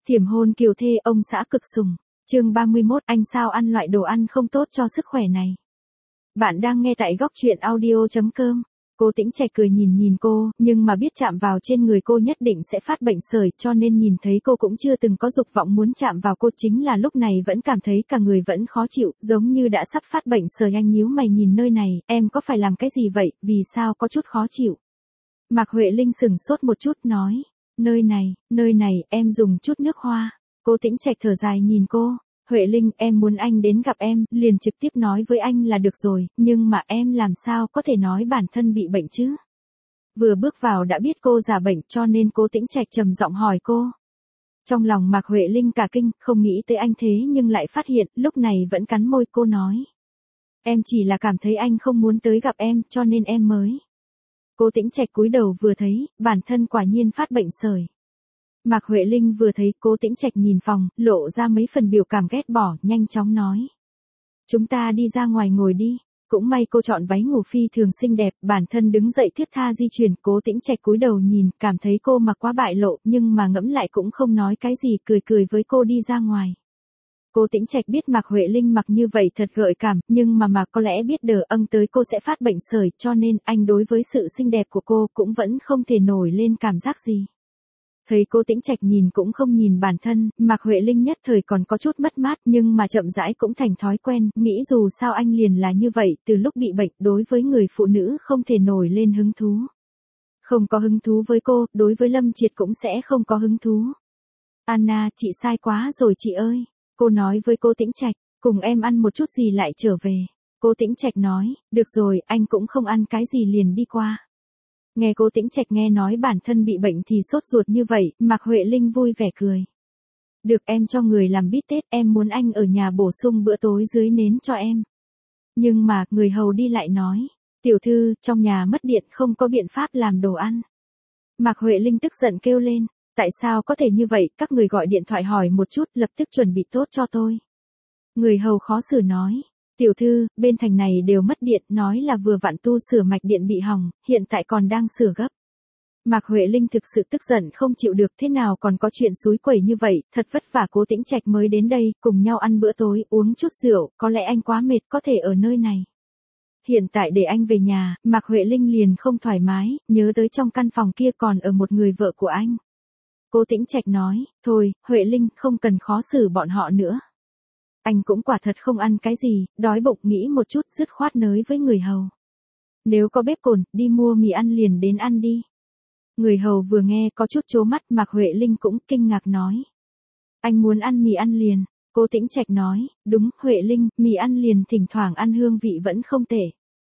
Thiểm hôn kiều thê ông xã cực sủng. Chương 31, anh sao ăn loại đồ ăn không tốt cho sức khỏe này. Bạn đang nghe tại góc truyện audio.com. Cô Tĩnh Trạch cười nhìn cô, nhưng mà biết chạm vào trên người cô nhất định sẽ phát bệnh sởi, cho nên nhìn thấy cô cũng chưa từng có dục vọng muốn chạm vào cô, chính là lúc này vẫn cảm thấy cả người vẫn khó chịu, giống như đã sắp phát bệnh sởi. Anh nhíu mày nhìn nơi này, em có phải làm cái gì vậy, vì sao có chút khó chịu? Mạc Huệ Linh sửng sốt một chút nói, nơi này, em dùng chút nước hoa. Cô Tĩnh Trạch thở dài nhìn cô. Huệ Linh, em muốn anh đến gặp em, liền trực tiếp nói với anh là được rồi, nhưng mà em làm sao có thể nói bản thân bị bệnh chứ? Vừa bước vào đã biết cô giả bệnh, cho nên cô Tĩnh Trạch trầm giọng hỏi cô. Trong lòng Mạc Huệ Linh cả kinh, không nghĩ tới anh thế nhưng lại phát hiện, lúc này vẫn cắn môi. Cô nói, em chỉ là cảm thấy anh không muốn tới gặp em, cho nên em mới. Cô Tĩnh Trạch cúi đầu vừa thấy, bản thân quả nhiên phát bệnh sởi. Mạc Huệ Linh vừa thấy cô Tĩnh Trạch nhìn phòng, lộ ra mấy phần biểu cảm ghét bỏ, nhanh chóng nói. Chúng ta đi ra ngoài ngồi đi. Cũng may cô chọn váy ngủ phi thường xinh đẹp, bản thân đứng dậy thiết tha di chuyển. Cô Tĩnh Trạch cúi đầu nhìn, cảm thấy cô mặc quá bại lộ, nhưng mà ngẫm lại cũng không nói cái gì, cười với cô đi ra ngoài. Cô Tĩnh Trạch biết Mạc Huệ Linh mặc như vậy thật gợi cảm, nhưng mà có lẽ biết đờ âng tới cô sẽ phát bệnh sởi, cho nên anh đối với sự xinh đẹp của cô cũng vẫn không thể nổi lên cảm giác gì. Thấy cô Tĩnh Trạch nhìn cũng không nhìn bản thân, Mạc Huệ Linh nhất thời còn có chút mất mát, nhưng mà chậm rãi cũng thành thói quen, nghĩ dù sao anh liền là như vậy, từ lúc bị bệnh, đối với người phụ nữ không thể nổi lên hứng thú. Không có hứng thú với cô, đối với Lâm Triệt cũng sẽ không có hứng thú. Anna, chị sai quá rồi chị ơi. Cô nói với cô Tĩnh Trạch, cùng em ăn một chút gì lại trở về. Cô Tĩnh Trạch nói, được rồi, anh cũng không ăn cái gì liền đi qua. Nghe cô Tĩnh Trạch nghe nói bản thân bị bệnh thì sốt ruột như vậy, Mạc Huệ Linh vui vẻ cười. Được, em cho người làm bít tết, em muốn anh ở nhà bổ sung bữa tối dưới nến cho em. Nhưng mà, người hầu đi lại nói, tiểu thư, trong nhà mất điện không có biện pháp làm đồ ăn. Mạc Huệ Linh tức giận kêu lên, tại sao có thể như vậy, các người gọi điện thoại hỏi một chút, lập tức chuẩn bị tốt cho tôi. Người hầu khó xử nói. Tiểu thư, bên thành này đều mất điện, nói là vừa vặn tu sửa mạch điện bị hỏng, hiện tại còn đang sửa gấp. Mạc Huệ Linh thực sự tức giận không chịu được, thế nào còn có chuyện xúi quẩy như vậy, thật vất vả cô Tĩnh Trạch mới đến đây, cùng nhau ăn bữa tối, uống chút rượu, có lẽ anh quá mệt có thể ở nơi này. Hiện tại để anh về nhà, Mạc Huệ Linh liền không thoải mái, nhớ tới trong căn phòng kia còn ở một người vợ của anh. Cô Tĩnh Trạch nói, thôi, Huệ Linh, không cần khó xử bọn họ nữa. Anh cũng quả thật không ăn cái gì, đói bụng, nghĩ một chút, dứt khoát nới với người hầu. Nếu có bếp cồn, đi mua mì ăn liền đến ăn đi. Người hầu vừa nghe có chút trố mắt, Mạc Huệ Linh cũng kinh ngạc nói. Anh muốn ăn mì ăn liền. Cô Tĩnh Trạch nói, đúng, Huệ Linh, mì ăn liền thỉnh thoảng ăn hương vị vẫn không tệ.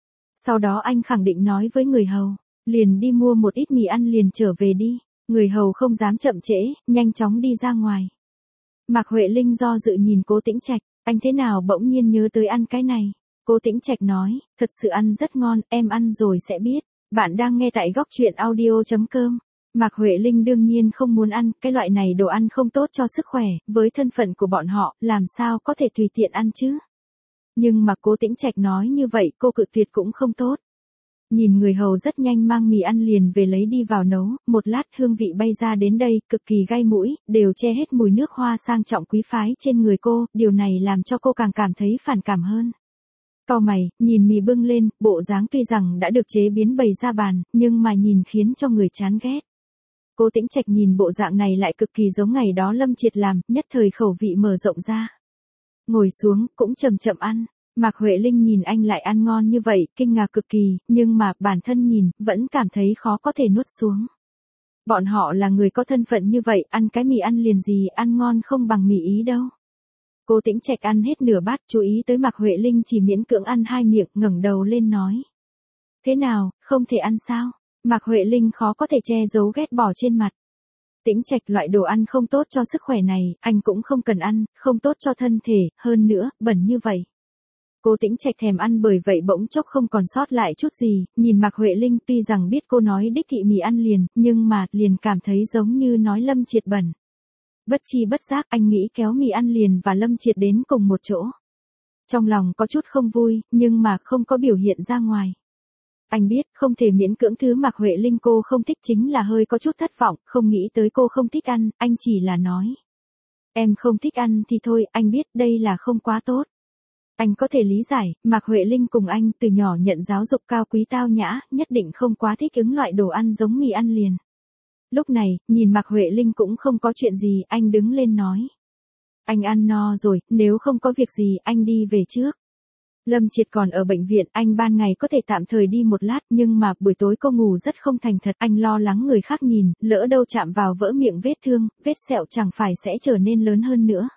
Sau đó anh khẳng định nói với người hầu, liền đi mua một ít mì ăn liền trở về đi. Người hầu không dám chậm trễ, nhanh chóng đi ra ngoài. Mạc Huệ Linh do dự nhìn cô Tĩnh Trạch, anh thế nào bỗng nhiên nhớ tới ăn cái này. Cô Tĩnh Trạch nói, thật sự ăn rất ngon, em ăn rồi sẽ biết. Bạn đang nghe tại góc truyện audio.com. Mạc Huệ Linh đương nhiên không muốn ăn, cái loại này đồ ăn không tốt cho sức khỏe, với thân phận của bọn họ, làm sao có thể tùy tiện ăn chứ. Nhưng mà cô Tĩnh Trạch nói như vậy, cô cự tuyệt cũng không tốt. Nhìn người hầu rất nhanh mang mì ăn liền về lấy đi vào nấu, một lát hương vị bay ra đến đây, cực kỳ gai mũi, đều che hết mùi nước hoa sang trọng quý phái trên người cô, điều này làm cho cô càng cảm thấy phản cảm hơn. Cau mày, nhìn mì bưng lên, bộ dáng tuy rằng đã được chế biến bày ra bàn, nhưng mà nhìn khiến cho người chán ghét. Cô Tĩnh Trạch nhìn bộ dạng này lại cực kỳ giống ngày đó Lâm Triệt làm, nhất thời khẩu vị mở rộng ra. Ngồi xuống, cũng chậm chậm ăn. Mạc Huệ Linh nhìn anh lại ăn ngon như vậy, kinh ngạc cực kỳ, nhưng mà, bản thân nhìn, vẫn cảm thấy khó có thể nuốt xuống. Bọn họ là người có thân phận như vậy, ăn cái mì ăn liền gì, ăn ngon không bằng mì Ý đâu. Cô Tĩnh Trạch ăn hết nửa bát, chú ý tới Mạc Huệ Linh chỉ miễn cưỡng ăn 2 miệng, ngẩng đầu lên nói. Thế nào, không thể ăn sao? Mạc Huệ Linh khó có thể che giấu ghét bỏ trên mặt. Tĩnh Trạch, loại đồ ăn không tốt cho sức khỏe này, anh cũng không cần ăn, không tốt cho thân thể, hơn nữa, bẩn như vậy. Cô Tĩnh Trạch thèm ăn bởi vậy bỗng chốc không còn sót lại chút gì, nhìn Mạc Huệ Linh tuy rằng biết cô nói đích thị mì ăn liền, nhưng mà liền cảm thấy giống như nói Lâm Triệt bẩn. Bất chi bất giác anh nghĩ kéo mì ăn liền và Lâm Triệt đến cùng một chỗ. Trong lòng có chút không vui, nhưng mà không có biểu hiện ra ngoài. Anh biết không thể miễn cưỡng thứ Mạc Huệ Linh cô không thích, chính là hơi có chút thất vọng, không nghĩ tới cô không thích ăn, anh chỉ là nói. Em không thích ăn thì thôi, anh biết đây là không quá tốt. Anh có thể lý giải, Mạc Huệ Linh cùng anh từ nhỏ nhận giáo dục cao quý tao nhã, nhất định không quá thích ứng loại đồ ăn giống mì ăn liền. Lúc này, nhìn Mạc Huệ Linh cũng không có chuyện gì, anh đứng lên nói. Anh ăn no rồi, nếu không có việc gì, anh đi về trước. Lâm Triệt còn ở bệnh viện, anh ban ngày có thể tạm thời đi một lát, nhưng mà buổi tối cô ngủ rất không thành thật, anh lo lắng người khác nhìn, lỡ đâu chạm vào vỡ miệng vết thương, vết sẹo chẳng phải sẽ trở nên lớn hơn nữa.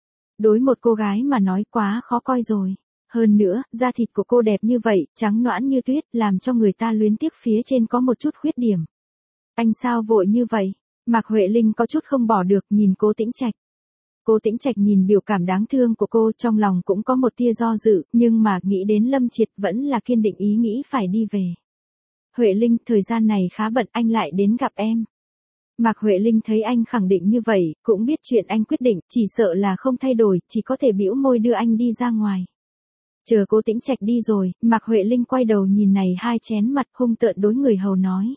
Đối một cô gái mà nói quá khó coi rồi. Hơn nữa, da thịt của cô đẹp như vậy, trắng nõn như tuyết, làm cho người ta luyến tiếc phía trên có một chút khuyết điểm. Anh sao vội như vậy? Mạc Huệ Linh có chút không bỏ được, nhìn Cố Tĩnh Trạch. Cố Tĩnh Trạch nhìn biểu cảm đáng thương của cô, trong lòng cũng có một tia do dự, nhưng mà nghĩ đến Lâm Triệt vẫn là kiên định ý nghĩ phải đi về. Huệ Linh, thời gian này khá bận, anh lại đến gặp em. Mạc Huệ Linh thấy anh khẳng định như vậy, cũng biết chuyện anh quyết định, chỉ sợ là không thay đổi, chỉ có thể bĩu môi đưa anh đi ra ngoài. Chờ Cố Tĩnh Trạch đi rồi, Mạc Huệ Linh quay đầu nhìn này hai chén mặt hung tợn đối người hầu nói.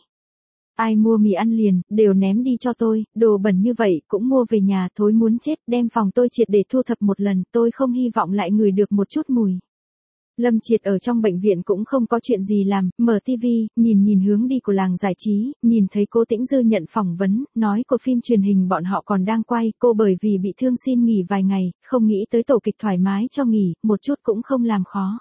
Ai mua mì ăn liền, đều ném đi cho tôi, đồ bẩn như vậy cũng mua về nhà, thối muốn chết, đem phòng tôi triệt để thu thập một lần, tôi không hy vọng lại ngửi được một chút mùi. Lâm Triệt ở trong bệnh viện cũng không có chuyện gì làm, mở tivi, nhìn hướng đi của làng giải trí, nhìn thấy Cố Tĩnh Dư nhận phỏng vấn, nói của phim truyền hình bọn họ còn đang quay, cô bởi vì bị thương xin nghỉ vài ngày, không nghĩ tới tổ kịch thoải mái cho nghỉ, một chút cũng không làm khó.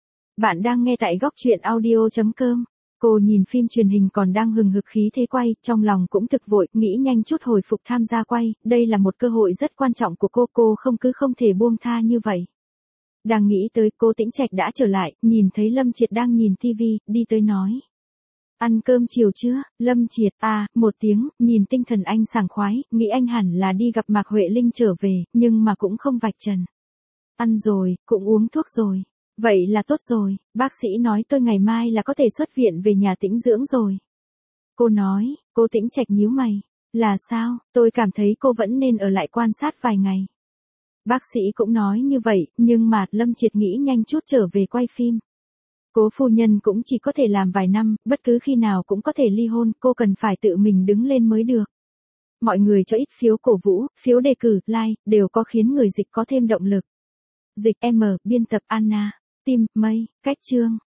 Bạn đang nghe tại góc truyện audio.com. Cô nhìn phim truyền hình còn đang hừng hực khí thế quay, trong lòng cũng thực vội, nghĩ nhanh chút hồi phục tham gia quay, đây là một cơ hội rất quan trọng của cô không thể buông tha như vậy. Đang nghĩ tới, Cố Tĩnh Trạch đã trở lại, nhìn thấy Lâm Triệt đang nhìn tivi, đi tới nói. Ăn cơm chiều chưa? Lâm Triệt, một tiếng, nhìn tinh thần anh sảng khoái, nghĩ anh hẳn là đi gặp Mạc Huệ Linh trở về, nhưng mà cũng không vạch trần. Ăn rồi, cũng uống thuốc rồi. Vậy là tốt rồi, bác sĩ nói tôi ngày mai là có thể xuất viện về nhà tĩnh dưỡng rồi. Cô nói, Cố Tĩnh Trạch nhíu mày. Là sao, tôi cảm thấy cô vẫn nên ở lại quan sát vài ngày. Bác sĩ cũng nói như vậy, nhưng mà Lâm Triệt nghĩ nhanh chút trở về quay phim. Cố phu nhân cũng chỉ có thể làm vài năm, bất cứ khi nào cũng có thể ly hôn, cô cần phải tự mình đứng lên mới được. Mọi người cho ít phiếu cổ vũ, phiếu đề cử, like, đều có khiến người dịch có thêm động lực. Dịch M, biên tập Anna, Tim, Mây, cách chương.